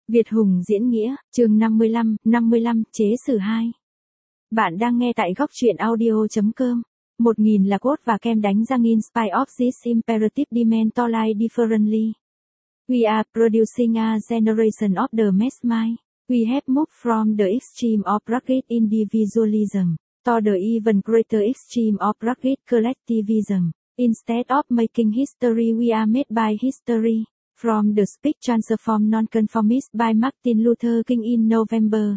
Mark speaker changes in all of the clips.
Speaker 1: Việt Hùng diễn nghĩa, chương 55, chế sử 2. Bạn đang nghe tại góc truyện audio.com. 1000 là code và kem đánh răng in spite of this imperative dimensionally differently. We are producing a generation of the mass mind. We have moved from the extreme of rugged individualism to the even greater extreme of rugged collectivism. Instead of making history, we are made by history. From the Speech Transform Nonconformist by Martin Luther King in November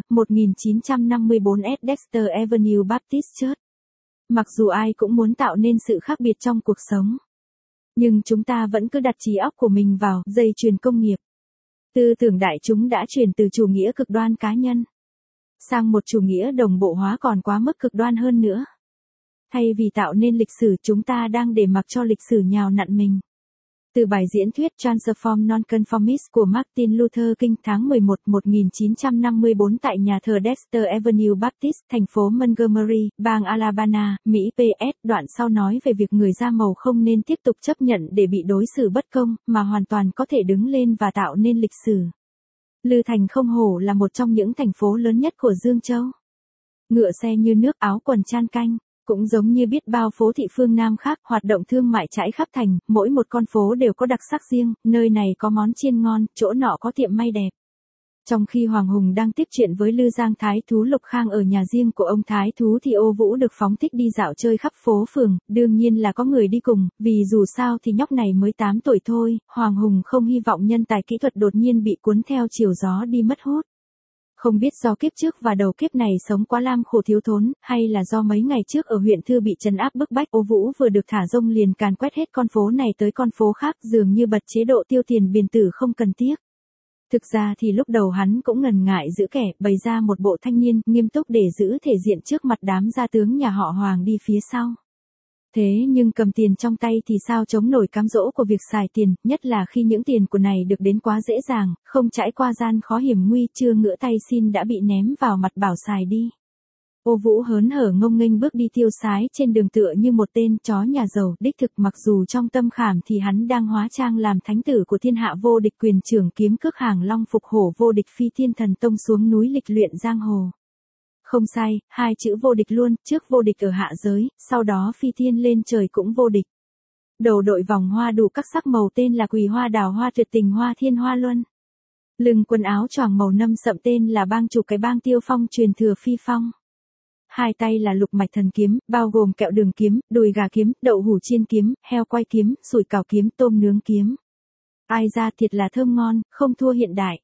Speaker 1: 1954 at Dexter Avenue Baptist Church. Mặc dù ai cũng muốn tạo nên sự khác biệt trong cuộc sống, nhưng chúng ta vẫn cứ đặt trí óc của mình vào dây chuyền công nghiệp. Tư tưởng đại chúng đã chuyển từ chủ nghĩa cực đoan cá nhân sang một chủ nghĩa đồng bộ hóa còn quá mức cực đoan hơn nữa. Thay vì tạo nên lịch sử, chúng ta đang để mặc cho lịch sử nhào nặn mình. Từ bài diễn thuyết Transform Nonconformist của Martin Luther King tháng 11, 1954 tại nhà thờ Dexter Avenue Baptist, thành phố Montgomery, bang Alabama, Mỹ. PS. Đoạn sau nói về việc người da màu không nên tiếp tục chấp nhận để bị đối xử bất công, mà hoàn toàn có thể đứng lên và tạo nên lịch sử. Lư Thành không hổ là một trong những thành phố lớn nhất của Dương Châu. Ngựa xe như nước, áo quần chan canh. Cũng giống như biết bao phố thị phương Nam khác, hoạt động thương mại trải khắp thành, mỗi một con phố đều có đặc sắc riêng, nơi này có món chiên ngon, chỗ nọ có tiệm may đẹp. Trong khi Hoàng Hùng đang tiếp chuyện với Lư Giang Thái Thú Lục Khang ở nhà riêng của ông Thái Thú thì Ô Vũ được phóng thích đi dạo chơi khắp phố phường, đương nhiên là có người đi cùng, vì dù sao thì nhóc này mới 8 tuổi thôi, Hoàng Hùng không hy vọng nhân tài kỹ thuật đột nhiên bị cuốn theo chiều gió đi mất hút. Không biết do kiếp trước và đầu kiếp này sống quá lam khổ thiếu thốn, hay là do mấy ngày trước ở huyện Thư bị trấn áp bức bách, Ô Vũ vừa được thả rông liền càn quét hết con phố này tới con phố khác, dường như bật chế độ tiêu tiền biền tử không cần tiếc. Thực ra thì lúc đầu hắn cũng ngần ngại giữ kẻ, bày ra một bộ thanh niên nghiêm túc để giữ thể diện trước mặt đám gia tướng nhà họ Hoàng đi phía sau. Thế nhưng cầm tiền trong tay thì sao chống nổi cám dỗ của việc xài tiền, nhất là khi những tiền của này được đến quá dễ dàng, không trải qua gian khó hiểm nguy, chưa ngửa tay xin đã bị ném vào mặt bảo xài đi. Ô Vũ hớn hở ngông nghênh bước đi tiêu sái trên đường tựa như một tên chó nhà giàu, đích thực mặc dù trong tâm khảm thì hắn đang hóa trang làm thánh tử của thiên hạ vô địch, quyền trưởng kiếm cước hàng long phục hổ vô địch, phi thiên thần tông xuống núi lịch luyện giang hồ. Không sai, hai chữ vô địch luôn, trước vô địch ở hạ giới, sau đó phi thiên lên trời cũng vô địch. Đầu đội vòng hoa đủ các sắc màu tên là Quỳ Hoa, Đào Hoa, Tuyệt Tình Hoa, Thiên Hoa Luân. Lưng quần áo choàng màu nâm sậm tên là bang chủ cái bang Tiêu Phong truyền thừa Phi Phong. Hai tay là Lục Mạch Thần kiếm, bao gồm kẹo đường kiếm, đùi gà kiếm, đậu hủ chiên kiếm, heo quay kiếm, sủi cảo kiếm, tôm nướng kiếm. Ai ra thiệt là thơm ngon, không thua hiện đại.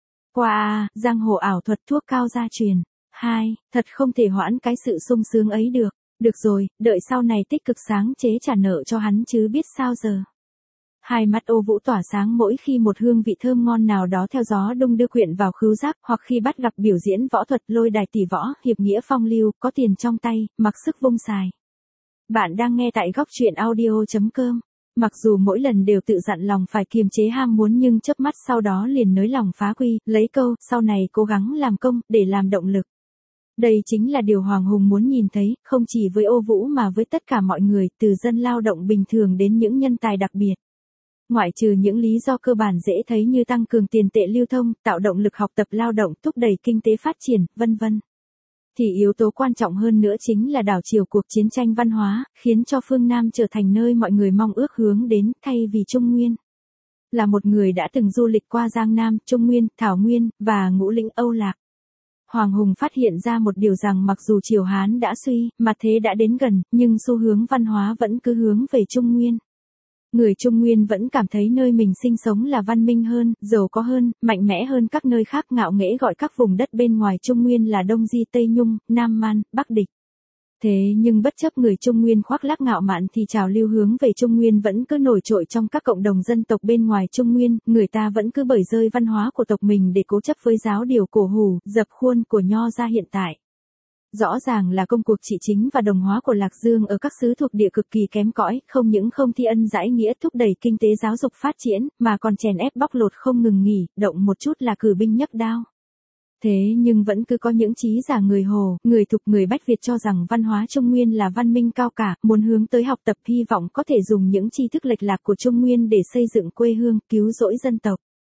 Speaker 1: Qua giang hồ ảo thuật thuốc cao gia truyền. Thật không thể hoãn cái sự sung sướng ấy được. Được rồi, đợi sau này tích cực sáng chế trả nợ cho hắn chứ biết sao giờ. Hai mắt Ô Vũ tỏa sáng mỗi khi một hương vị thơm ngon nào đó theo gió đung đưa quyện vào khứu giác, hoặc khi bắt gặp biểu diễn võ thuật, lôi đài tỷ võ, hiệp nghĩa phong lưu, có tiền trong tay, mặc sức vung xài. Bạn đang nghe tại góc truyện audio.com. Mặc dù mỗi lần đều tự dặn lòng phải kiềm chế ham muốn, nhưng chớp mắt sau đó liền nới lòng phá quy, lấy câu sau này cố gắng làm công để làm động lực. Đây chính là điều Hoàng Hùng muốn nhìn thấy, không chỉ với Ô Vũ mà với tất cả mọi người, từ dân lao động bình thường đến những nhân tài đặc biệt. Ngoại trừ những lý do cơ bản dễ thấy như tăng cường tiền tệ lưu thông, tạo động lực học tập lao động, thúc đẩy kinh tế phát triển, vân vân. Thì yếu tố quan trọng hơn nữa chính là đảo chiều cuộc chiến tranh văn hóa, khiến cho phương Nam trở thành nơi mọi người mong ước hướng đến, thay vì Trung Nguyên. Là một người đã từng du lịch qua Giang Nam, Trung Nguyên, Thảo Nguyên, và Ngũ Lĩnh Âu Lạc, Hoàng Hùng phát hiện ra một điều rằng mặc dù Triều Hán đã suy, mặt thế đã đến gần, nhưng xu hướng văn hóa vẫn cứ hướng về Trung Nguyên. Người Trung Nguyên vẫn cảm thấy nơi mình sinh sống là văn minh hơn, giàu có hơn, mạnh mẽ hơn các nơi khác, ngạo nghễ gọi các vùng đất bên ngoài Trung Nguyên là Đông Di, Tây Nhung, Nam Man, Bắc Địch. Thế nhưng bất chấp người Trung Nguyên khoác lác ngạo mạn thì trào lưu hướng về Trung Nguyên vẫn cứ nổi trội trong các cộng đồng dân tộc bên ngoài Trung Nguyên, người ta vẫn cứ bởi rơi văn hóa của tộc mình để cố chấp với giáo điều cổ hủ, dập khuôn của Nho gia hiện tại. Rõ ràng là công cuộc trị chính và đồng hóa của Lạc Dương ở các xứ thuộc địa cực kỳ kém cỏi, không những không thi ân giải nghĩa thúc đẩy kinh tế giáo dục phát triển, mà còn chèn ép bóc lột không ngừng nghỉ, động một chút là cử binh nhấc đao. Thế nhưng vẫn cứ có những trí giả người Hồ, người Thục, người Bách Việt cho rằng văn hóa Trung Nguyên là văn minh cao cả, muốn hướng tới học tập, hy vọng có thể dùng những tri thức lệch lạc của Trung Nguyên để xây dựng quê hương, cứu rỗi dân tộc.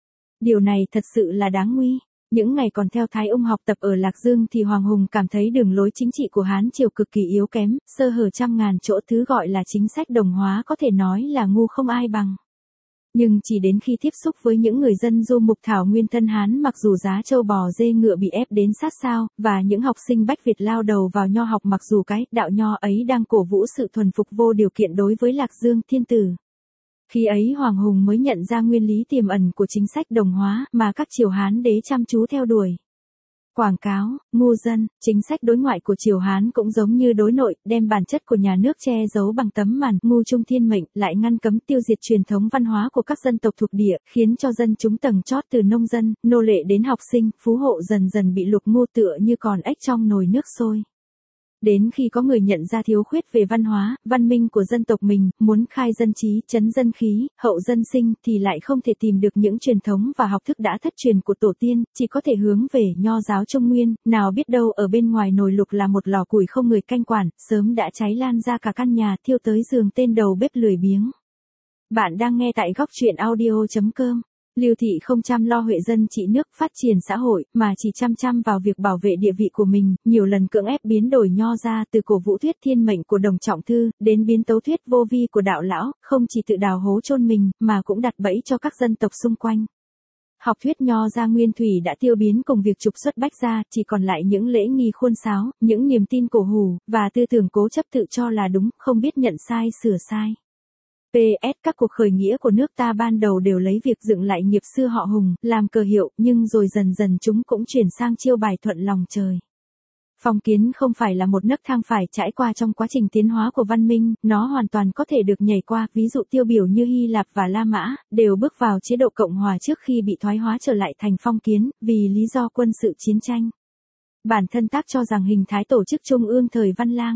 Speaker 1: Điều này thật sự là đáng nguy. Những ngày còn theo Thái Ung học tập ở Lạc Dương thì Hoàng Hùng cảm thấy đường lối chính trị của Hán Triều cực kỳ yếu kém, sơ hở trăm ngàn chỗ, thứ gọi là chính sách đồng hóa có thể nói là ngu không ai bằng. Nhưng chỉ đến khi tiếp xúc với những người dân du mục thảo nguyên thân Hán, mặc dù giá trâu bò dê ngựa bị ép đến sát sao, và những học sinh Bách Việt lao đầu vào nho học, mặc dù cái đạo nho ấy đang cổ vũ sự thuần phục vô điều kiện đối với Lạc Dương thiên tử. Khi ấy Hoàng Hùng mới nhận ra nguyên lý tiềm ẩn của chính sách đồng hóa mà các triều Hán đế chăm chú theo đuổi. Quảng cáo, ngu dân, chính sách đối ngoại của triều Hán cũng giống như đối nội, đem bản chất của nhà nước che giấu bằng tấm màn ngu trung thiên mệnh, lại ngăn cấm tiêu diệt truyền thống văn hóa của các dân tộc thuộc địa, khiến cho dân chúng tầng chót từ nông dân, nô lệ đến học sinh, phú hộ dần dần bị lục ngu tựa như còn ếch trong nồi nước sôi. Đến khi có người nhận ra thiếu khuyết về văn hóa, văn minh của dân tộc mình, muốn khai dân trí, trấn dân khí, hậu dân sinh thì lại không thể tìm được những truyền thống và học thức đã thất truyền của tổ tiên, chỉ có thể hướng về nho giáo Trung Nguyên, nào biết đâu ở bên ngoài nồi lục là một lò củi không người canh quản, sớm đã cháy lan ra cả căn nhà, thiêu tới giường tên đầu bếp lười biếng. Bạn đang nghe tại góc truyện audio.com. Lưu Thị không chăm lo huệ dân trị nước, phát triển xã hội, mà chỉ chăm vào việc bảo vệ địa vị của mình, nhiều lần cưỡng ép biến đổi nho ra, từ cổ vũ thuyết thiên mệnh của Đồng Trọng Thư, đến biến tấu thuyết vô vi của đạo lão, không chỉ tự đào hố chôn mình, mà cũng đặt bẫy cho các dân tộc xung quanh. Học thuyết nho gia nguyên thủy đã tiêu biến cùng việc trục xuất bách gia, chỉ còn lại những lễ nghi khuôn sáo, những niềm tin cổ hủ, và tư tưởng cố chấp tự cho là đúng, không biết nhận sai sửa sai. PS, các cuộc khởi nghĩa của nước ta ban đầu đều lấy việc dựng lại nghiệp xưa họ Hùng, làm cờ hiệu, nhưng rồi dần dần chúng cũng chuyển sang chiêu bài thuận lòng trời. Phong kiến không phải là một nấc thang phải trải qua trong quá trình tiến hóa của văn minh, nó hoàn toàn có thể được nhảy qua, ví dụ tiêu biểu như Hy Lạp và La Mã, đều bước vào chế độ Cộng hòa trước khi bị thoái hóa trở lại thành phong kiến, vì lý do quân sự chiến tranh. Bản thân tác cho rằng hình thái tổ chức trung ương thời Văn Lang,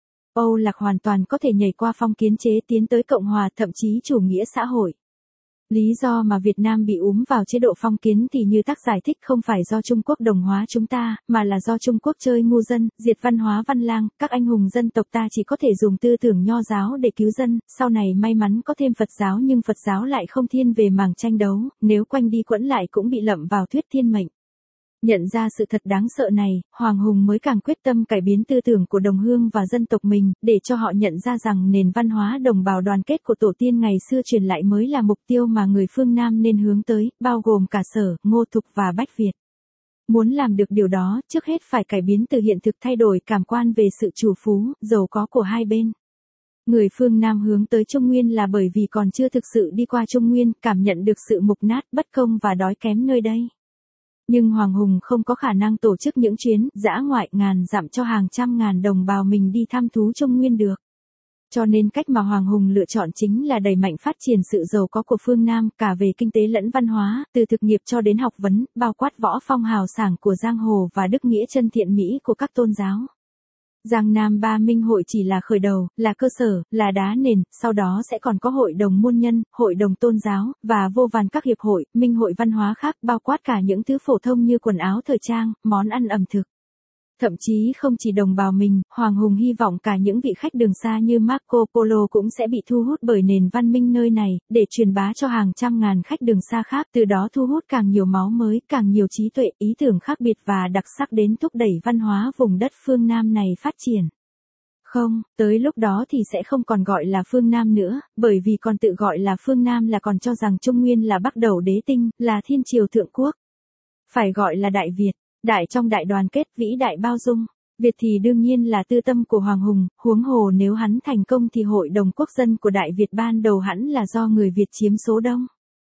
Speaker 1: Âu Lạc hoàn toàn có thể nhảy qua phong kiến chế tiến tới Cộng hòa, thậm chí chủ nghĩa xã hội. Lý do mà Việt Nam bị úm vào chế độ phong kiến thì như tác giải thích không phải do Trung Quốc đồng hóa chúng ta, mà là do Trung Quốc chơi ngu dân, diệt văn hóa Văn Lang, các anh hùng dân tộc ta chỉ có thể dùng tư tưởng nho giáo để cứu dân, sau này may mắn có thêm Phật giáo nhưng Phật giáo lại không thiên về mảng tranh đấu, nếu quanh đi quẩn lại cũng bị lậm vào thuyết thiên mệnh. Nhận ra sự thật đáng sợ này, Hoàng Hùng mới càng quyết tâm cải biến tư tưởng của đồng hương và dân tộc mình, để cho họ nhận ra rằng nền văn hóa đồng bào đoàn kết của tổ tiên ngày xưa truyền lại mới là mục tiêu mà người phương Nam nên hướng tới, bao gồm cả Sở, Ngô Thục và Bách Việt. Muốn làm được điều đó, trước hết phải cải biến từ hiện thực, thay đổi cảm quan về sự chủ phú, giàu có của hai bên. Người phương Nam hướng tới Trung Nguyên là bởi vì còn chưa thực sự đi qua Trung Nguyên, cảm nhận được sự mục nát, bất công và đói kém nơi đây. Nhưng Hoàng Hùng không có khả năng tổ chức những chuyến dã ngoại ngàn dặm cho hàng trăm ngàn đồng bào mình đi thăm thú Trung Nguyên được. Cho nên cách mà Hoàng Hùng lựa chọn chính là đẩy mạnh phát triển sự giàu có của phương Nam, cả về kinh tế lẫn văn hóa, từ thực nghiệp cho đến học vấn, bao quát võ phong hào sảng của giang hồ và đức nghĩa chân thiện mỹ của các tôn giáo. Giang Nam Ba Minh Hội chỉ là khởi đầu, là cơ sở, là đá nền, sau đó sẽ còn có hội đồng môn nhân, hội đồng tôn giáo, và vô vàn các hiệp hội, minh hội văn hóa khác, bao quát cả những thứ phổ thông như quần áo thời trang, món ăn ẩm thực. Thậm chí không chỉ đồng bào mình, Hoàng Hùng hy vọng cả những vị khách đường xa như Marco Polo cũng sẽ bị thu hút bởi nền văn minh nơi này, để truyền bá cho hàng trăm ngàn khách đường xa khác, từ đó thu hút càng nhiều máu mới, càng nhiều trí tuệ, ý tưởng khác biệt và đặc sắc đến thúc đẩy văn hóa vùng đất phương Nam này phát triển. Không, tới lúc đó thì sẽ không còn gọi là phương Nam nữa, bởi vì còn tự gọi là phương Nam là còn cho rằng Trung Nguyên là Bắc Đầu Đế Tinh, là thiên triều thượng quốc. Phải gọi là Đại Việt. Đại trong đại đoàn kết, vĩ đại bao dung. Việt thì đương nhiên là tư tâm của Hoàng Hùng, huống hồ nếu hắn thành công thì hội đồng quốc dân của Đại Việt ban đầu hẳn là do người Việt chiếm số đông.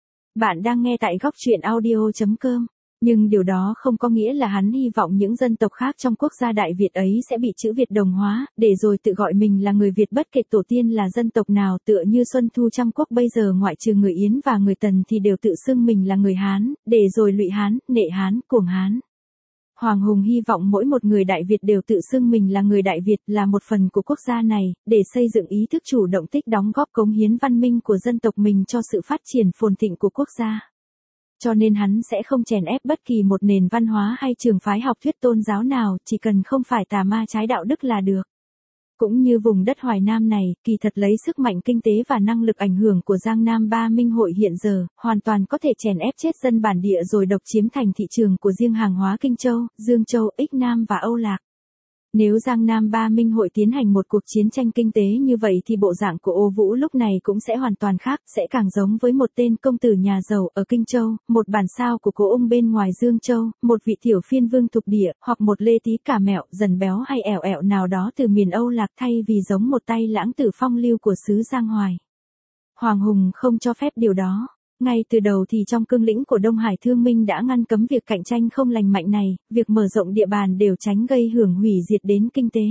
Speaker 1: Bạn đang nghe tại góc truyện audio.com. Nhưng điều đó không có nghĩa là hắn hy vọng những dân tộc khác trong quốc gia Đại Việt ấy sẽ bị chữ Việt đồng hóa, để rồi tự gọi mình là người Việt bất kể tổ tiên là dân tộc nào, tựa như Xuân Thu Trăm Quốc bây giờ ngoại trừ người Yến và người Tần thì đều tự xưng mình là người Hán, để rồi Lụy Hán, Nệ Hán, Cuồng Hán. Hoàng Hùng hy vọng mỗi một người Đại Việt đều tự xưng mình là người Đại Việt, là một phần của quốc gia này, để xây dựng ý thức chủ động tích đóng góp cống hiến văn minh của dân tộc mình cho sự phát triển phồn thịnh của quốc gia. Cho nên hắn sẽ không chèn ép bất kỳ một nền văn hóa hay trường phái học thuyết tôn giáo nào, chỉ cần không phải tà ma trái đạo đức là được. Cũng như vùng đất Hoài Nam này, kỳ thật lấy sức mạnh kinh tế và năng lực ảnh hưởng của Giang Nam Ba Minh hội hiện giờ, hoàn toàn có thể chèn ép chết dân bản địa rồi độc chiếm thành thị trường của riêng hàng hóa Kinh Châu, Dương Châu, Ích Nam và Âu Lạc. Nếu Giang Nam Ba Minh hội tiến hành một cuộc chiến tranh kinh tế như vậy thì bộ dạng của Ô Vũ lúc này cũng sẽ hoàn toàn khác, sẽ càng giống với một tên công tử nhà giàu ở Kinh Châu, một bản sao của Cố Ung bên ngoài Dương Châu, một vị tiểu phiên vương thuộc địa, hoặc một Lê Tí Cả Mẹo, dần béo hay ẻo ẻo nào đó từ miền Âu Lạc, thay vì giống một tay lãng tử phong lưu của xứ Giang Hoài. Hoàng Hùng không cho phép điều đó. Ngay từ đầu thì trong cương lĩnh của Đông Hải Thương Minh đã ngăn cấm việc cạnh tranh không lành mạnh này, việc mở rộng địa bàn đều tránh gây hưởng hủy diệt đến kinh tế.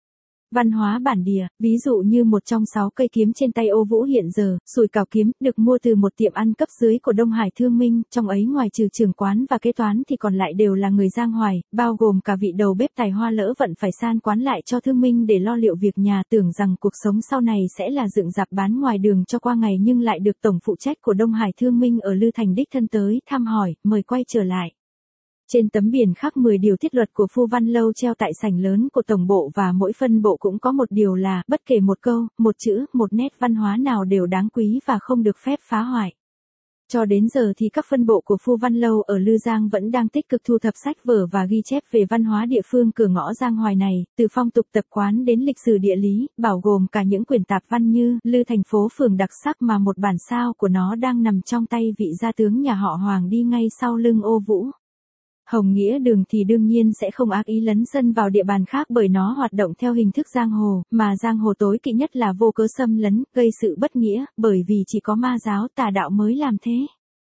Speaker 1: Văn hóa bản địa, ví dụ như một trong 6 cây kiếm trên tay Ô Vũ hiện giờ, sùi cào kiếm, được mua từ một tiệm ăn cấp dưới của Đông Hải Thương Minh, trong ấy ngoài trừ trưởng quán và kế toán thì còn lại đều là người Giang Hoài, bao gồm cả vị đầu bếp tài hoa lỡ vận phải san quán lại cho Thương Minh để lo liệu việc nhà, tưởng rằng cuộc sống sau này sẽ là dựng dạp bán ngoài đường cho qua ngày, nhưng lại được tổng phụ trách của Đông Hải Thương Minh ở Lư Thành đích thân tới thăm hỏi, mời quay trở lại. Trên tấm biển khắc 10 điều thiết luật của Phu Văn Lâu treo tại sảnh lớn của tổng bộ, và mỗi phân bộ cũng có một điều là, bất kể một câu, một chữ, một nét văn hóa nào đều đáng quý và không được phép phá hoại. Cho đến giờ thì các phân bộ của Phu Văn Lâu ở Lư Giang vẫn đang tích cực thu thập sách vở và ghi chép về văn hóa địa phương cửa ngõ Giang Hoài này, từ phong tục tập quán đến lịch sử địa lý, bao gồm cả những quyển tạp văn như Lư thành phố phường đặc sắc mà một bản sao của nó đang nằm trong tay vị gia tướng nhà họ Hoàng đi ngay sau lưng Ô Vũ. Hồng Nghĩa Đường thì đương nhiên sẽ không ác ý lấn sân vào địa bàn khác, bởi nó hoạt động theo hình thức giang hồ, mà giang hồ tối kỵ nhất là vô cớ xâm lấn, gây sự bất nghĩa, bởi vì chỉ có ma giáo tà đạo mới làm thế.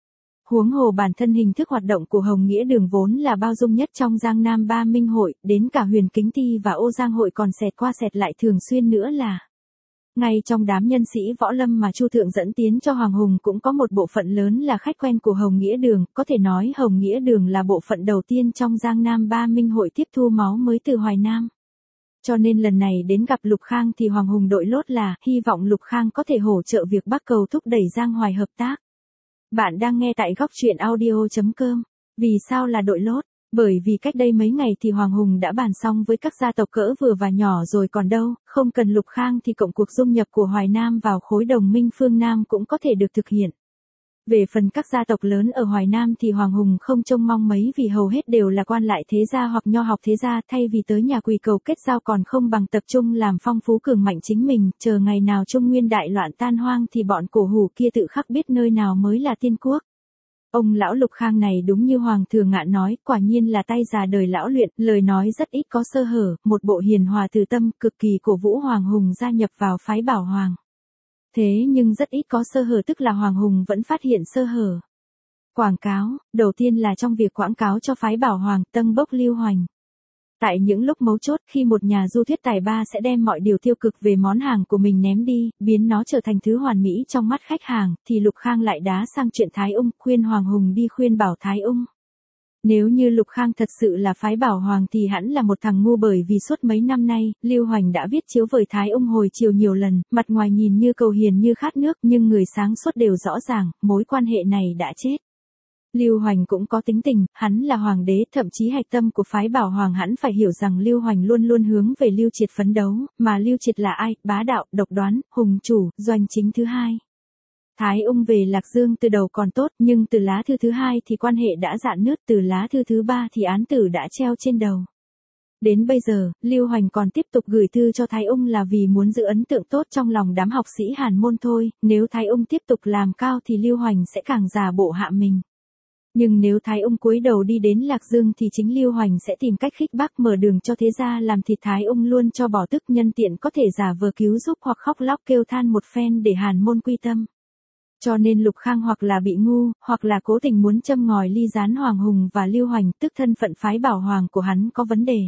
Speaker 1: Huống hồ bản thân hình thức hoạt động của Hồng Nghĩa Đường vốn là bao dung nhất trong Giang Nam Ba Minh hội, đến cả Huyền Kính Ti và Ô Giang hội còn xẹt qua xẹt lại thường xuyên nữa là. Ngay trong đám nhân sĩ võ lâm mà Chu Thượng dẫn tiến cho Hoàng Hùng cũng có một bộ phận lớn là khách quen của Hồng Nghĩa Đường, có thể nói Hồng Nghĩa Đường là bộ phận đầu tiên trong Giang Nam Ba Minh hội tiếp thu máu mới từ Hoài Nam. Cho nên lần này đến gặp Lục Khang thì Hoàng Hùng đội lốt là hy vọng Lục Khang có thể hỗ trợ việc Bắc Cầu thúc đẩy Giang Hoài hợp tác. Bạn đang nghe tại góc truyện audio.com. Vì sao là đội lốt? Bởi vì cách đây mấy ngày thì Hoàng Hùng đã bàn xong với các gia tộc cỡ vừa và nhỏ rồi còn đâu, không cần Lục Khang thì cộng cuộc dung nhập của Hoài Nam vào khối đồng minh phương Nam cũng có thể được thực hiện. Về phần các gia tộc lớn ở Hoài Nam thì Hoàng Hùng không trông mong mấy, vì hầu hết đều là quan lại thế gia hoặc nho học thế gia, thay vì tới nhà quỳ cầu kết giao còn không bằng tập trung làm phong phú cường mạnh chính mình, chờ ngày nào Trung Nguyên đại loạn tan hoang thì bọn cổ hủ kia tự khắc biết nơi nào mới là tiên quốc. Ông lão Lục Khang này đúng như Hoàng Thường Ngạn nói, quả nhiên là tay già đời lão luyện, lời nói rất ít có sơ hở, một bộ hiền hòa từ tâm, cực kỳ cổ vũ Hoàng Hùng gia nhập vào phái Bảo Hoàng. Thế nhưng rất ít có sơ hở tức là Hoàng Hùng vẫn phát hiện sơ hở. Quảng cáo, đầu tiên là trong việc quảng cáo cho phái Bảo Hoàng, tâng bốc lưu hoành. Tại những lúc mấu chốt, khi một nhà du thuyết tài ba sẽ đem mọi điều tiêu cực về món hàng của mình ném đi, biến nó trở thành thứ hoàn mỹ trong mắt khách hàng, thì Lục Khang lại đá sang chuyện Thái Ung, khuyên Hoàng Hùng đi khuyên bảo Thái Ung. Nếu như Lục Khang thật sự là phái Bảo Hoàng thì hẳn là một thằng ngu, bởi vì suốt mấy năm nay, Lưu Hoành đã viết chiếu với Thái Ung hồi chiều nhiều lần, mặt ngoài nhìn như cầu hiền như khát nước, nhưng người sáng suốt đều rõ ràng, mối quan hệ này đã chết. Lưu Hoành cũng có tính tình, hắn là hoàng đế, thậm chí hạch tâm của phái Bảo Hoàng, hắn phải hiểu rằng Lưu Hoành luôn luôn hướng về Lưu Triệt phấn đấu, mà Lưu Triệt là ai? Bá đạo, độc đoán, hùng chủ, doanh chính thứ hai. Thái Ung về Lạc Dương từ đầu còn tốt, nhưng từ lá thư thứ hai thì quan hệ đã rạn nứt, từ lá thư thứ ba thì án tử đã treo trên đầu. Đến bây giờ, Lưu Hoành còn tiếp tục gửi thư cho Thái Ung là vì muốn giữ ấn tượng tốt trong lòng đám học sĩ Hàn môn thôi, nếu Thái Ung tiếp tục làm cao thì Lưu Hoành sẽ càng giả bộ hạ mình. Nhưng nếu Thái Ung cúi đầu đi đến Lạc Dương thì chính Lưu Hoành sẽ tìm cách khích bác, mở đường cho thế gia làm thịt Thái Ung luôn cho bỏ tức, nhân tiện có thể giả vờ cứu giúp hoặc khóc lóc kêu than một phen để Hàn môn quy tâm. Cho nên Lục Khang hoặc là bị ngu, hoặc là cố tình muốn châm ngòi ly gián Hoàng Hùng và Lưu Hoành, tức thân phận phái Bảo Hoàng của hắn có vấn đề.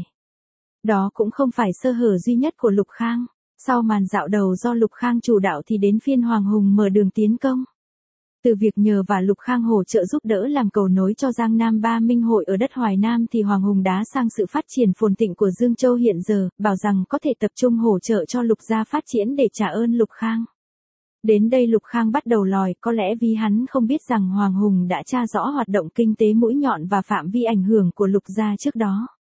Speaker 1: Đó cũng không phải sơ hở duy nhất của Lục Khang. Sau màn dạo đầu do Lục Khang chủ đạo thì đến phiên Hoàng Hùng mở đường tiến công. Từ việc nhờ và Lục Khang hỗ trợ giúp đỡ làm cầu nối cho Giang Nam Ba Minh hội ở đất Hoài Nam thì Hoàng Hùng đá sang sự phát triển phồn thịnh của Dương Châu hiện giờ, bảo rằng có thể tập trung hỗ trợ cho Lục gia phát triển để trả ơn Lục Khang. Đến đây Lục Khang bắt đầu lòi, có lẽ vì hắn không biết rằng Hoàng Hùng đã tra rõ hoạt động kinh tế mũi nhọn và phạm vi ảnh hưởng của Lục gia trước đó.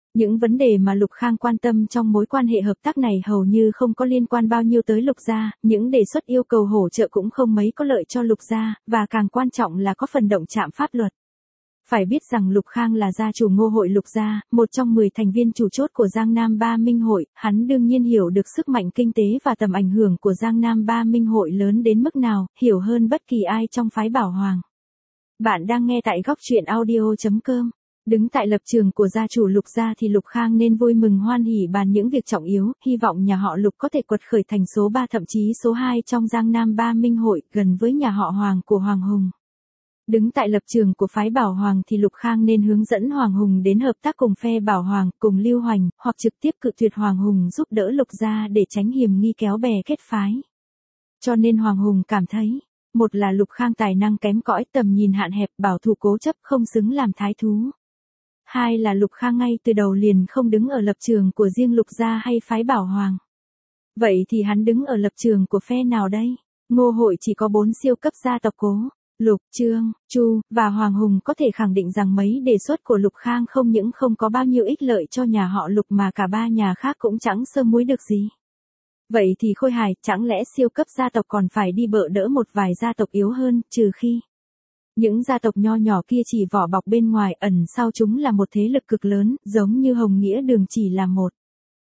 Speaker 1: Những vấn đề mà Lục Khang quan tâm trong mối quan hệ hợp tác này hầu như không có liên quan bao nhiêu tới Lục gia, những đề xuất yêu cầu hỗ trợ cũng không mấy có lợi cho Lục gia, và càng quan trọng là có phần động chạm pháp luật. Phải biết rằng Lục Khang là gia chủ Ngô hội Lục gia, một trong 10 thành viên chủ chốt của Giang Nam Ba Minh hội, hắn đương nhiên hiểu được sức mạnh kinh tế và tầm ảnh hưởng của Giang Nam Ba Minh hội lớn đến mức nào, hiểu hơn bất kỳ ai trong phái Bảo Hoàng. Bạn đang nghe tại góc truyện audio.com. Đứng tại lập trường của gia chủ Lục gia thì Lục Khang nên vui mừng hoan hỉ bàn những việc trọng yếu, hy vọng nhà họ Lục có thể quật khởi thành số 3 thậm chí số 2 trong Giang Nam Ba Minh hội, gần với nhà họ Hoàng của Hoàng Hùng. Đứng tại lập trường của phái Bảo Hoàng thì Lục Khang nên hướng dẫn Hoàng Hùng đến hợp tác cùng phe Bảo Hoàng, cùng Lưu Hoành, hoặc trực tiếp cự tuyệt Hoàng Hùng giúp đỡ Lục gia để tránh hiểm nghi kéo bè kết phái. Cho nên Hoàng Hùng cảm thấy, một là Lục Khang tài năng kém cỏi, tầm nhìn hạn hẹp, bảo thủ cố chấp, không xứng làm thái thú. Hai là Lục Khang ngay từ đầu liền không đứng ở lập trường của riêng Lục gia hay phái Bảo Hoàng. Vậy thì hắn đứng ở lập trường của phe nào đây? Ngô hội chỉ có 4 siêu cấp gia tộc Cố, Lục, Trương, Chu và Hoàng Hùng, có thể khẳng định rằng mấy đề xuất của Lục Khang không những không có bao nhiêu ích lợi cho nhà họ Lục mà cả ba nhà khác cũng chẳng sơ muối được gì. Vậy thì Khôi Hài, chẳng lẽ siêu cấp gia tộc còn phải đi bợ đỡ một vài gia tộc yếu hơn, trừ khi những gia tộc nho nhỏ kia chỉ vỏ bọc bên ngoài, ẩn sau chúng là một thế lực cực lớn, giống như Hồng Nghĩa Đường chỉ là một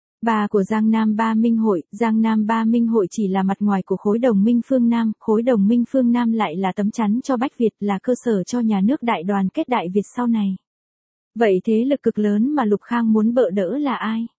Speaker 1: bà của Giang Nam Ba Minh hội. Giang Nam Ba Minh hội chỉ là mặt ngoài của khối đồng minh phương Nam, khối đồng minh phương Nam lại là tấm chắn cho Bách Việt, là cơ sở cho nhà nước Đại Đoàn kết Đại Việt sau này. Vậy thế lực cực lớn mà Lục Khang muốn bợ đỡ là ai?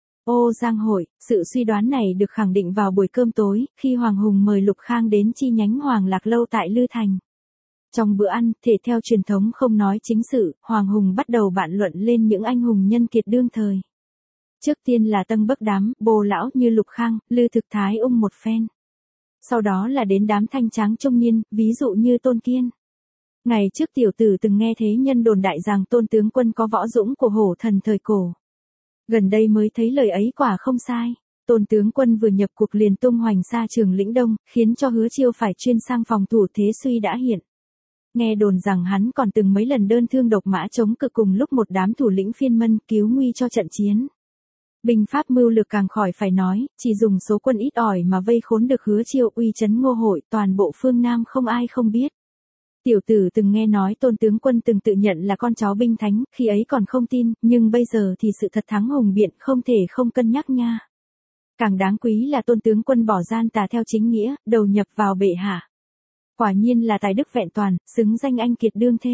Speaker 1: Ô Giang hội. Sự suy đoán này được khẳng định vào buổi cơm tối, khi Hoàng Hùng mời Lục Khang đến chi nhánh Hoàng Lạc Lâu tại Lư Thành. Trong bữa ăn, thể theo truyền thống không nói chính sự, Hoàng Hùng bắt đầu bàn luận lên những anh hùng nhân kiệt đương thời. Trước tiên là Tân Bấc Đám, bồ lão như Lục Khang, Lư Thực Thái Ung một phen. Sau đó là đến đám thanh tráng trung niên, ví dụ như Tôn Kiên. Ngày trước tiểu tử từng nghe thế nhân đồn đại rằng Tôn tướng quân có võ dũng của hổ thần thời cổ. Gần đây mới thấy lời ấy quả không sai. Tôn tướng quân vừa nhập cuộc liền tung hoành xa Trường Lĩnh Đông, khiến cho Hứa Chiêu phải chuyên sang phòng thủ, thế suy đã hiện. Nghe đồn rằng hắn còn từng mấy lần đơn thương độc mã chống cự cùng lúc một đám thủ lĩnh phiên mân, cứu nguy cho trận chiến. Binh pháp mưu lược càng khỏi phải nói, chỉ dùng số quân ít ỏi mà vây khốn được Hứa Chiêu, uy chấn Ngô hội, toàn bộ phương Nam không ai không biết. Tiểu tử từng nghe nói Tôn tướng quân từng tự nhận là con cháu binh thánh, khi ấy còn không tin, nhưng bây giờ thì sự thật thắng hùng biện, không thể không cân nhắc nha. Càng đáng quý là Tôn tướng quân bỏ gian tà theo chính nghĩa, đầu nhập vào bệ hạ. Quả nhiên là tài đức vẹn toàn, xứng danh anh kiệt đương thế.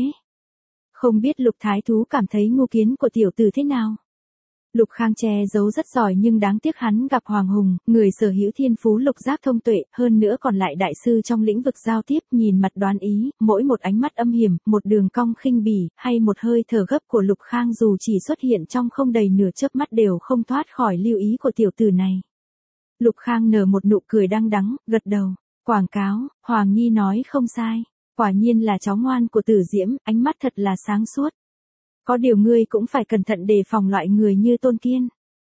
Speaker 1: Không biết Lục Thái Thú cảm thấy ngu kiến của tiểu tử thế nào? Lục Khang che giấu rất giỏi, nhưng đáng tiếc hắn gặp Hoàng Hùng, người sở hữu thiên phú lục giác thông tuệ, hơn nữa còn lại đại sư trong lĩnh vực giao tiếp, nhìn mặt đoán ý, mỗi một ánh mắt âm hiểm, một đường cong khinh bỉ, hay một hơi thở gấp của Lục Khang dù chỉ xuất hiện trong không đầy nửa chớp mắt đều không thoát khỏi lưu ý của tiểu tử này. Lục Khang nở một nụ cười đăng đắng, gật đầu. Quảng cáo, Hoàng Nhi nói không sai. Quả nhiên là cháu ngoan của Tử Diễm, ánh mắt thật là sáng suốt. Có điều ngươi cũng phải cẩn thận đề phòng loại người như Tôn Kiên.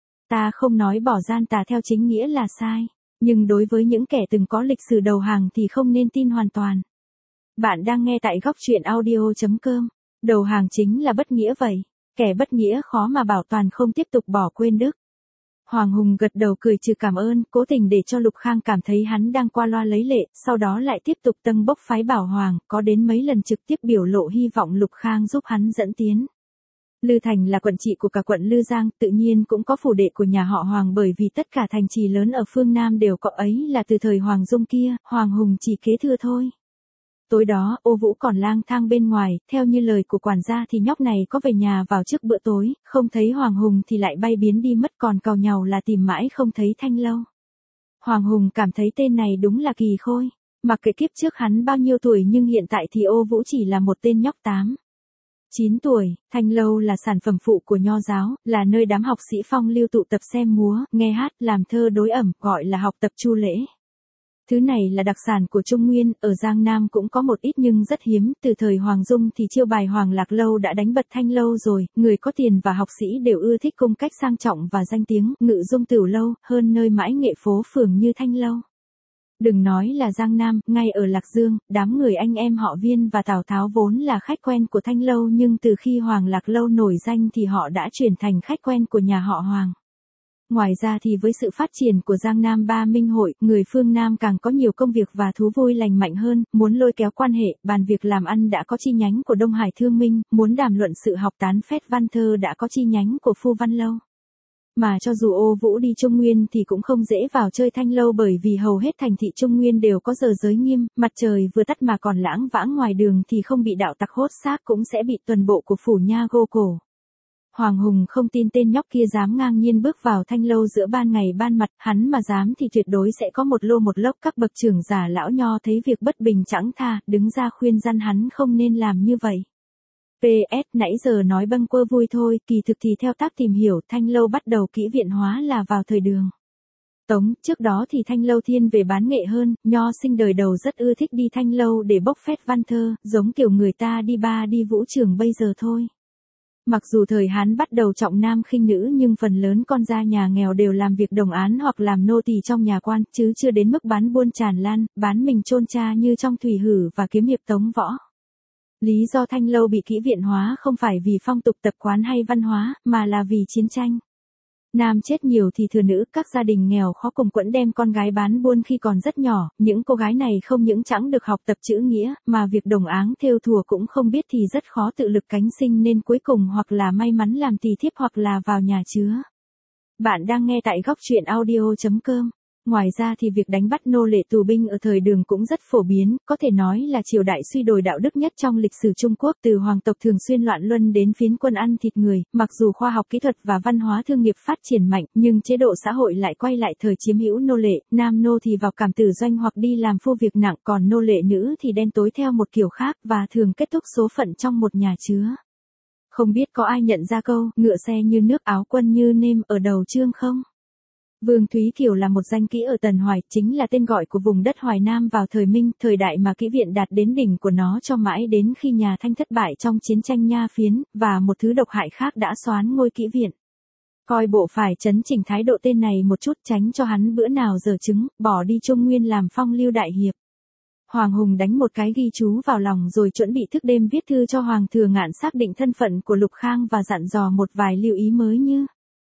Speaker 1: Ta không nói bỏ gian tà theo chính nghĩa là sai, nhưng đối với những kẻ từng có lịch sử đầu hàng thì không nên tin hoàn toàn. Bạn đang nghe tại góc truyện audio.com. Đầu hàng chính là bất nghĩa vậy. Kẻ bất nghĩa khó mà bảo toàn không tiếp tục bỏ quên đức. Hoàng Hùng gật đầu cười trừ cảm ơn, cố tình để cho Lục Khang cảm thấy hắn đang qua loa lấy lệ, sau đó lại tiếp tục tâng bốc phái Bảo Hoàng, có đến mấy lần trực tiếp biểu lộ hy vọng Lục Khang giúp hắn dẫn tiến. Lư Thành là quận trị của cả quận Lư Giang, tự nhiên cũng có phủ đệ của nhà họ Hoàng, bởi vì tất cả thành trì lớn ở phương Nam đều có, ấy là từ thời Hoàng Dung kia, Hoàng Hùng chỉ kế thừa thôi. Tối đó, Ô Vũ còn lang thang bên ngoài, theo như lời của quản gia thì nhóc này có về nhà vào trước bữa tối, không thấy Hoàng Hùng thì lại bay biến đi mất, còn càu nhàu là tìm mãi không thấy Thanh Lâu. Hoàng Hùng cảm thấy tên này đúng là kỳ khôi, mặc kệ kiếp trước hắn bao nhiêu tuổi nhưng hiện tại thì Ô Vũ chỉ là một tên nhóc 9 tuổi. Thanh Lâu là sản phẩm phụ của Nho giáo, là nơi đám học sĩ phong lưu tụ tập xem múa, nghe hát, làm thơ đối ẩm, gọi là học tập chu lễ. Thứ này là đặc sản của Trung Nguyên, ở Giang Nam cũng có một ít nhưng rất hiếm, từ thời Hoàng Dung thì chiêu bài Hoàng Lạc Lâu đã đánh bật Thanh Lâu rồi, người có tiền và học sĩ đều ưa thích cung cách sang trọng và danh tiếng, Ngự Dung Tửu Lâu, hơn nơi mãi nghệ phố phường như Thanh Lâu. Đừng nói là Giang Nam, ngay ở Lạc Dương, đám người anh em họ Viên và Tào Tháo vốn là khách quen của Thanh Lâu, nhưng từ khi Hoàng Lạc Lâu nổi danh thì họ đã chuyển thành khách quen của nhà họ Hoàng. Ngoài ra thì với sự phát triển của Giang Nam Ba Minh Hội, người phương Nam càng có nhiều công việc và thú vui lành mạnh hơn, muốn lôi kéo quan hệ, bàn việc làm ăn đã có chi nhánh của Đông Hải Thương Minh, muốn đàm luận sự học tán phét văn thơ đã có chi nhánh của Phu Văn Lâu. Mà cho dù Ô Vũ đi Trung Nguyên thì cũng không dễ vào chơi Thanh Lâu, bởi vì hầu hết thành thị Trung Nguyên đều có giờ giới nghiêm, mặt trời vừa tắt mà còn lãng vãng ngoài đường thì không bị đạo tặc hốt xác cũng sẽ bị tuần bộ của phủ nha gô cổ. Hoàng Hùng không tin tên nhóc kia dám ngang nhiên bước vào Thanh Lâu giữa ban ngày ban mặt, hắn mà dám thì tuyệt đối sẽ có một lô một lốc. Các bậc trưởng giả lão nho thấy việc bất bình chẳng tha, đứng ra khuyên răn hắn không nên làm như vậy. PS, nãy giờ nói bâng quơ vui thôi, kỳ thực thì theo tác tìm hiểu, Thanh Lâu bắt đầu kỹ viện hóa là vào thời Đường Tống. Trước đó thì Thanh Lâu thiên về bán nghệ hơn, nho sinh đời đầu rất ưa thích đi Thanh Lâu để bốc phét văn thơ, giống kiểu người ta đi ba đi vũ trường bây giờ thôi. Mặc dù thời Hán bắt đầu trọng nam khinh nữ, nhưng phần lớn con gia nhà nghèo đều làm việc đồng án hoặc làm nô tỳ trong nhà quan, chứ chưa đến mức bán buôn tràn lan, bán mình chôn cha như trong Thủy Hử và Kiếm Hiệp Tống Võ. Lý do Thanh Lâu bị kỹ viện hóa không phải vì phong tục tập quán hay văn hóa, mà là vì chiến tranh. Nam chết nhiều thì thừa nữ, các gia đình nghèo khó cùng quẫn đem con gái bán buôn khi còn rất nhỏ, những cô gái này không những chẳng được học tập chữ nghĩa, mà việc đồng áng thêu thùa cũng không biết thì rất khó tự lực cánh sinh, nên cuối cùng hoặc là may mắn làm tỳ thiếp hoặc là vào nhà chứa. Bạn đang nghe tại góc truyện audio.com. Ngoài ra thì việc đánh bắt nô lệ tù binh ở thời Đường cũng rất phổ biến, có thể nói là triều đại suy đồi đạo đức nhất trong lịch sử Trung Quốc, từ hoàng tộc thường xuyên loạn luân đến phiến quân ăn thịt người. Mặc dù khoa học kỹ thuật và văn hóa thương nghiệp phát triển mạnh, nhưng chế độ xã hội lại quay lại thời chiếm hữu nô lệ, nam nô thì vào cảm tử doanh hoặc đi làm phu việc nặng, còn nô lệ nữ thì đen tối theo một kiểu khác, và thường kết thúc số phận trong một nhà chứa. Không biết có ai nhận ra câu ngựa xe như nước áo quân như nêm ở đầu chương không? Vương Thúy Kiều là một danh kỹ ở Tần Hoài, chính là tên gọi của vùng đất Hoài Nam vào thời Minh, thời đại mà kỹ viện đạt đến đỉnh của nó cho mãi đến khi nhà Thanh thất bại trong chiến tranh Nha Phiến, và một thứ độc hại khác đã soán ngôi kỹ viện. Coi bộ phải chấn chỉnh thái độ tên này một chút, tránh cho hắn bữa nào dở chứng, bỏ đi Trung Nguyên làm phong lưu đại hiệp. Hoàng Hùng đánh một cái ghi chú vào lòng rồi chuẩn bị thức đêm viết thư cho Hoàng Thừa Ngạn xác định thân phận của Lục Khang và dặn dò một vài lưu ý mới như: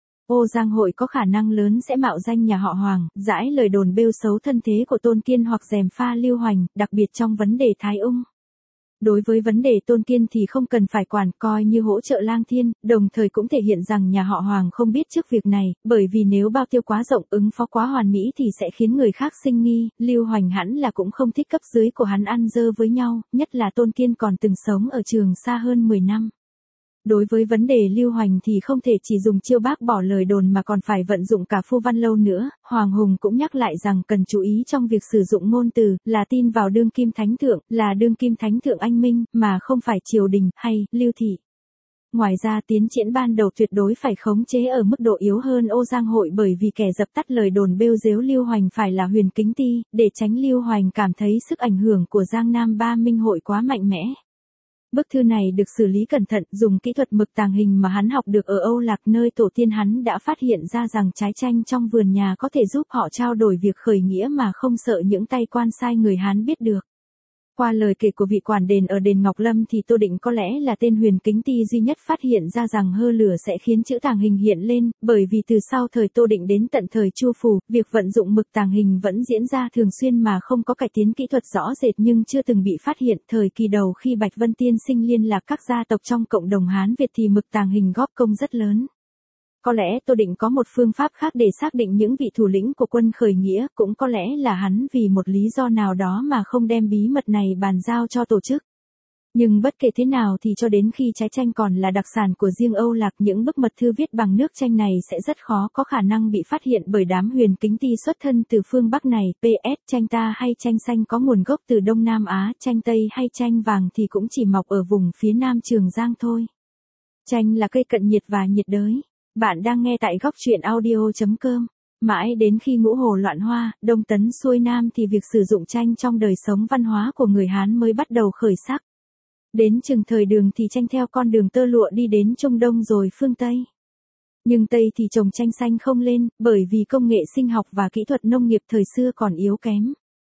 Speaker 1: Ô Giang Hội có khả năng lớn sẽ mạo danh nhà họ Hoàng, dãi lời đồn bêu xấu thân thế của Tôn Kiên hoặc gièm pha Lưu Hoành, đặc biệt trong vấn đề Thái Ung. Đối với vấn đề Tôn Kiên thì không cần phải quản, coi như hỗ trợ Lang Thiên, đồng thời cũng thể hiện rằng nhà họ Hoàng không biết trước việc này, bởi vì nếu bao tiêu quá rộng, ứng phó quá hoàn mỹ thì sẽ khiến người khác sinh nghi. Lưu Hoành hẳn là cũng không thích cấp dưới của hắn ăn dơ với nhau, nhất là Tôn Kiên còn từng sống ở Trường Sa hơn 10 năm. Đối với vấn đề Lưu Hoành thì không thể chỉ dùng chiêu bác bỏ lời đồn mà còn phải vận dụng cả Phu Văn Lâu nữa. Hoàng Hùng cũng nhắc lại rằng cần chú ý trong việc sử dụng ngôn từ, là tin vào đương kim thánh thượng, là đương kim thánh thượng anh minh, mà không phải triều đình, hay Lưu thị. Ngoài ra tiến triển ban đầu tuyệt đối phải khống chế ở mức độ yếu hơn Ô Giang Hội, bởi vì kẻ dập tắt lời đồn bêu dếu Lưu Hoành phải là Huyền Kính Ti, để tránh Lưu Hoành cảm thấy sức ảnh hưởng của Giang Nam Ba Minh Hội quá mạnh mẽ. Bức thư này được xử lý cẩn thận, dùng kỹ thuật mực tàng hình mà hắn học được ở Âu Lạc, nơi tổ tiên hắn đã phát hiện ra rằng trái chanh trong vườn nhà có thể giúp họ trao đổi việc khởi nghĩa mà không sợ những tay quan sai người Hán biết được. Qua lời kể của vị quản đền ở đền Ngọc Lâm thì Tô Định có lẽ là tên Huyền Kính Ti duy nhất phát hiện ra rằng hơ lửa sẽ khiến chữ tàng hình hiện lên, bởi vì từ sau thời Tô Định đến tận thời Chu Phù, việc vận dụng mực tàng hình vẫn diễn ra thường xuyên mà không có cải tiến kỹ thuật rõ rệt, nhưng chưa từng bị phát hiện. Thời kỳ đầu khi Bạch Vân Tiên Sinh liên lạc các gia tộc trong cộng đồng Hán Việt thì mực tàng hình góp công rất lớn. Có lẽ Tô Định có một phương pháp khác để xác định những vị thủ lĩnh của quân khởi nghĩa, cũng có lẽ là hắn vì một lý do nào đó mà không đem bí mật này bàn giao cho tổ chức. Nhưng bất kể thế nào thì cho đến khi trái chanh còn là đặc sản của riêng Âu Lạc, những bức mật thư viết bằng nước chanh này sẽ rất khó có khả năng bị phát hiện bởi đám Huyền Kính Ti xuất thân từ phương Bắc này. PS, chanh ta hay chanh xanh có nguồn gốc từ Đông Nam Á, chanh tây hay chanh vàng thì cũng chỉ mọc ở vùng phía Nam Trường Giang thôi. Chanh là cây cận nhiệt và nhiệt đới. Bạn đang nghe tại góc truyện audio.com. Mãi đến khi Ngũ Hồ loạn hoa, Đông tấn xuôi Nam thì việc sử dụng chanh trong đời sống văn hóa của người Hán mới bắt đầu khởi sắc. Đến chừng thời Đường thì chanh theo con đường tơ lụa đi đến Trung Đông rồi phương Tây. Nhưng Tây thì trồng chanh xanh không lên, bởi vì công nghệ sinh học và kỹ thuật nông nghiệp thời xưa còn yếu kém.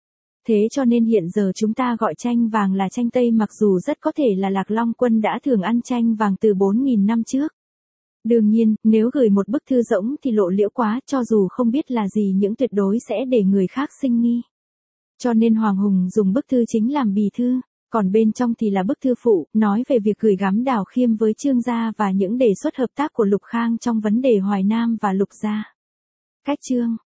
Speaker 1: Thế cho nên hiện giờ chúng ta gọi chanh vàng là chanh Tây, mặc dù rất có thể là Lạc Long Quân đã thường ăn chanh vàng từ 4.000 năm trước. Đương nhiên, nếu gửi một bức thư rỗng thì lộ liễu quá, cho dù không biết là gì những tuyệt đối sẽ để người khác sinh nghi. Cho nên Hoàng Hùng dùng bức thư chính làm bì thư, còn bên trong thì là bức thư phụ, nói về việc gửi gắm Đào Khiêm với Trương gia và những đề xuất hợp tác của Lục Khang trong vấn đề Hoài Nam và Lục gia. Cách chương